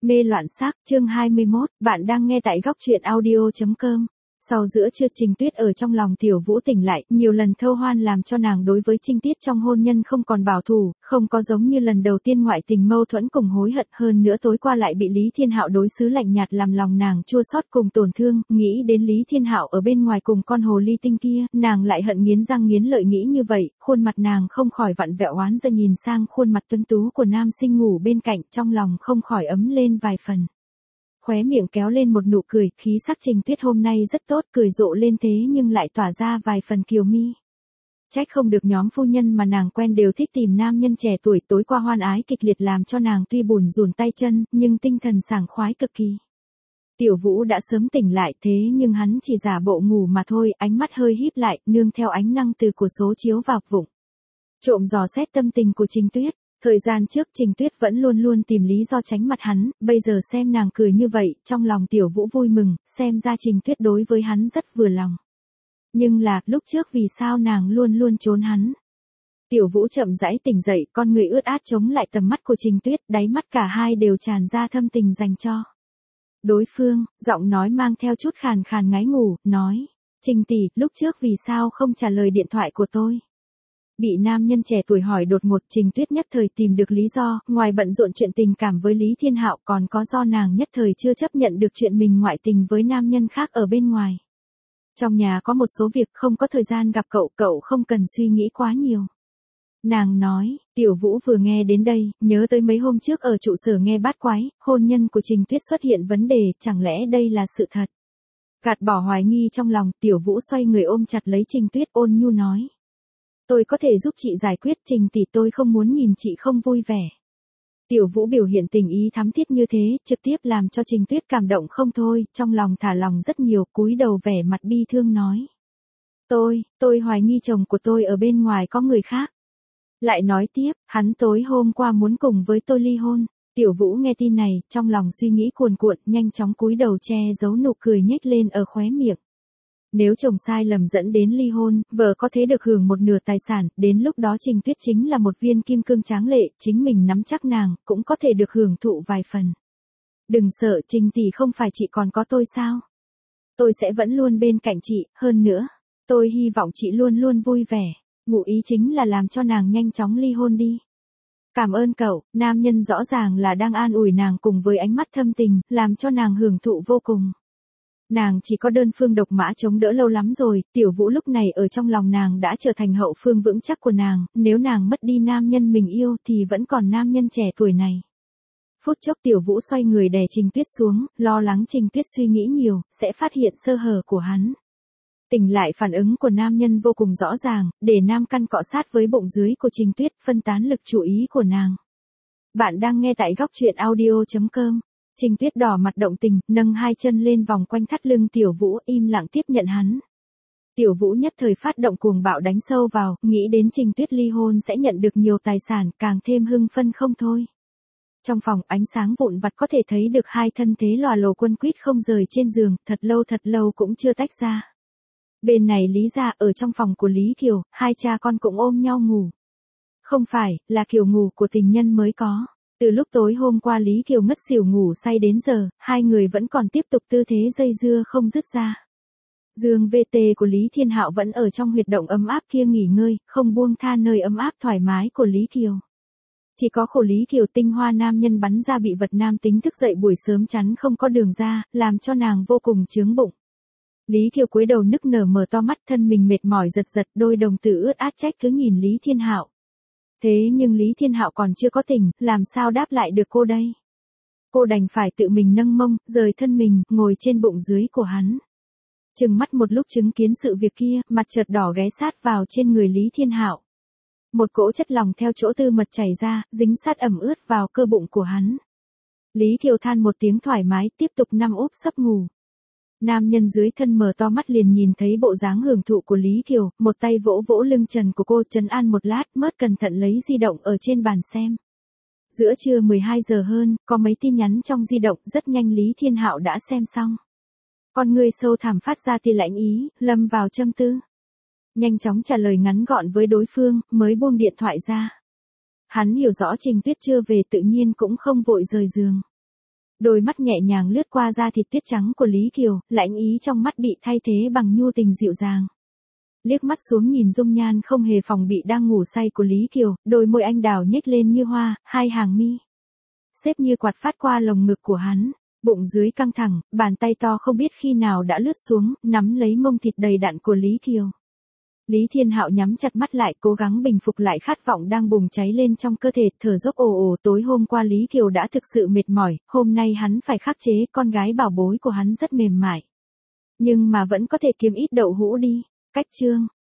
Mê loạn sắc, chương 21, bạn đang nghe tại góc truyện audio.com. Sau giữa trưa Trình Tuyết ở trong lòng Tiểu Vũ tỉnh lại, nhiều lần thâu hoan làm cho nàng đối với Trinh Tiết trong hôn nhân không còn bảo thủ, không có giống như lần đầu tiên ngoại tình mâu thuẫn cùng hối hận, hơn nữa tối qua lại bị Lý Thiên Hạo đối xứ lạnh nhạt làm lòng nàng chua xót cùng tổn thương, nghĩ đến Lý Thiên Hạo ở bên ngoài cùng con hồ ly tinh kia, nàng lại hận nghiến răng nghiến lợi nghĩ như vậy, khuôn mặt nàng không khỏi vặn vẹo oán giận nhìn sang khuôn mặt tuấn tú của nam sinh ngủ bên cạnh, trong lòng không khỏi ấm lên vài phần. Khóe miệng kéo lên một nụ cười, khí sắc Trình Tuyết hôm nay rất tốt, cười rộ lên thế nhưng lại tỏa ra vài phần kiều mi. Trách không được nhóm phu nhân mà nàng quen đều thích tìm nam nhân trẻ tuổi, tối qua hoan ái kịch liệt làm cho nàng tuy bùn rùn tay chân, nhưng tinh thần sảng khoái cực kỳ. Tiểu Vũ đã sớm tỉnh lại thế nhưng hắn chỉ giả bộ ngủ mà thôi, ánh mắt hơi híp lại, nương theo ánh năng từ cửa sổ chiếu vào vụng. Trộm dò xét tâm tình của Trình Tuyết. Thời gian trước Trình Tuyết vẫn luôn luôn tìm lý do tránh mặt hắn, bây giờ xem nàng cười như vậy, trong lòng Tiểu Vũ vui mừng, xem ra Trình Tuyết đối với hắn rất vừa lòng. Nhưng là, lúc trước vì sao nàng luôn luôn trốn hắn? Tiểu Vũ chậm rãi tỉnh dậy, con người ướt át chống lại tầm mắt của Trình Tuyết, đáy mắt cả hai đều tràn ra thâm tình dành cho đối phương, giọng nói mang theo chút khàn khàn ngái ngủ, nói, Trình tỷ, lúc trước vì sao không trả lời điện thoại của tôi? Bị nam nhân trẻ tuổi hỏi đột ngột, Trình Tuyết nhất thời tìm được lý do, ngoài bận rộn chuyện tình cảm với Lý Thiên Hạo còn có do nàng nhất thời chưa chấp nhận được chuyện mình ngoại tình với nam nhân khác ở bên ngoài. Trong nhà có một số việc không có thời gian gặp cậu, cậu không cần suy nghĩ quá nhiều. Nàng nói, Tiểu Vũ vừa nghe đến đây, nhớ tới mấy hôm trước ở trụ sở nghe bát quái, hôn nhân của Trình Tuyết xuất hiện vấn đề, chẳng lẽ đây là sự thật? Gạt bỏ hoài nghi trong lòng, Tiểu Vũ xoay người ôm chặt lấy Trình Tuyết ôn nhu nói. Tôi có thể giúp chị giải quyết, Trình tỷ, tôi không muốn nhìn chị không vui vẻ. Tiểu Vũ biểu hiện tình ý thắm thiết như thế, trực tiếp làm cho Trình Tuyết cảm động không thôi, trong lòng thả lòng rất nhiều, cúi đầu vẻ mặt bi thương nói. Tôi hoài nghi chồng của tôi ở bên ngoài có người khác. Lại nói tiếp, hắn tối hôm qua muốn cùng với tôi ly hôn. Tiểu Vũ nghe tin này, trong lòng suy nghĩ cuồn cuộn, nhanh chóng cúi đầu che giấu nụ cười nhếch lên ở khóe miệng. Nếu chồng sai lầm dẫn đến ly hôn, vợ có thể được hưởng một nửa tài sản, đến lúc đó Trình Tuyết chính là một viên kim cương tráng lệ, chính mình nắm chắc nàng, cũng có thể được hưởng thụ vài phần. Đừng sợ, Trình tỷ, không phải chị còn có tôi sao? Tôi sẽ vẫn luôn bên cạnh chị, hơn nữa, tôi hy vọng chị luôn luôn vui vẻ. Ngụ ý chính là làm cho nàng nhanh chóng ly hôn đi. Cảm ơn cậu, nam nhân rõ ràng là đang an ủi nàng cùng với ánh mắt thâm tình, làm cho nàng hưởng thụ vô cùng. Nàng chỉ có đơn phương độc mã chống đỡ lâu lắm rồi, Tiểu Vũ lúc này ở trong lòng nàng đã trở thành hậu phương vững chắc của nàng, nếu nàng mất đi nam nhân mình yêu thì vẫn còn nam nhân trẻ tuổi này. Phút chốc Tiểu Vũ xoay người đè Trình Tuyết xuống, lo lắng Trình Tuyết suy nghĩ nhiều, sẽ phát hiện sơ hở của hắn. Tỉnh lại phản ứng của nam nhân vô cùng rõ ràng, để nam căn cọ sát với bụng dưới của Trình Tuyết, phân tán lực chú ý của nàng. Bạn đang nghe tại góc truyện audio.com. Trình Tuyết đỏ mặt động tình, nâng hai chân lên vòng quanh thắt lưng Tiểu Vũ, im lặng tiếp nhận hắn. Tiểu Vũ nhất thời phát động cuồng bạo đánh sâu vào, nghĩ đến Trình Tuyết ly hôn sẽ nhận được nhiều tài sản, càng thêm hưng phân không thôi. Trong phòng ánh sáng vụn vặt có thể thấy được hai thân thế lòa lồ quấn quýt không rời trên giường, thật lâu cũng chưa tách ra. Bên này Lý gia, ở trong phòng của Lý Kiều, hai cha con cũng ôm nhau ngủ. Không phải, là kiểu ngủ của tình nhân mới có. Từ lúc tối hôm qua Lý Kiều ngất xỉu ngủ say đến giờ, hai người vẫn còn tiếp tục tư thế dây dưa không dứt ra. Dương VT của Lý Thiên Hạo vẫn ở trong huyệt động ấm áp kia nghỉ ngơi, không buông tha nơi ấm áp thoải mái của Lý Kiều. Chỉ có khổ Lý Kiều tinh hoa nam nhân bắn ra bị vật nam tính thức dậy buổi sớm chắn không có đường ra, làm cho nàng vô cùng chướng bụng. Lý Kiều cúi đầu nức nở mở to mắt, thân mình mệt mỏi giật giật, đôi đồng tử ướt át trách cứ nhìn Lý Thiên Hạo. Thế nhưng Lý Thiên Hạo còn chưa có tỉnh, làm sao đáp lại được cô đây? Cô đành phải tự mình nâng mông, rời thân mình, ngồi trên bụng dưới của hắn. Chừng mắt một lúc chứng kiến sự việc kia, mặt chợt đỏ ghé sát vào trên người Lý Thiên Hạo. Một cỗ chất lỏng theo chỗ tư mật chảy ra, dính sát ẩm ướt vào cơ bụng của hắn. Lý Kiều than một tiếng thoải mái, tiếp tục nằm úp sấp ngủ. Nam nhân dưới thân mở to mắt liền nhìn thấy bộ dáng hưởng thụ của Lý Kiều, một tay vỗ vỗ lưng trần của cô, trấn an một lát, mớt cẩn thận lấy di động ở trên bàn xem. Giữa trưa 12 giờ hơn, có mấy tin nhắn trong di động, rất nhanh Lý Thiên Hạo đã xem xong. Con người sâu thẳm phát ra tia lãnh ý, lâm vào châm tư. Nhanh chóng trả lời ngắn gọn với đối phương, mới buông điện thoại ra. Hắn hiểu rõ Trình Tuyết chưa về tự nhiên cũng không vội rời giường. Đôi mắt nhẹ nhàng lướt qua da thịt tuyết trắng của Lý Kiều, lãnh ý trong mắt bị thay thế bằng nhu tình dịu dàng. Liếc mắt xuống nhìn dung nhan không hề phòng bị đang ngủ say của Lý Kiều, đôi môi anh đào nhếch lên như hoa, hai hàng mi xếp như quạt phát qua lồng ngực của hắn, bụng dưới căng thẳng, bàn tay to không biết khi nào đã lướt xuống, nắm lấy mông thịt đầy đặn của Lý Kiều. Lý Thiên Hạo nhắm chặt mắt lại, cố gắng bình phục lại khát vọng đang bùng cháy lên trong cơ thể, thở dốc ồ ồ. Tối hôm qua Lý Kiều đã thực sự mệt mỏi, hôm nay hắn phải khắc chế, con gái bảo bối của hắn rất mềm mại. Nhưng mà vẫn có thể kiếm ít đậu hũ đi. Cách chương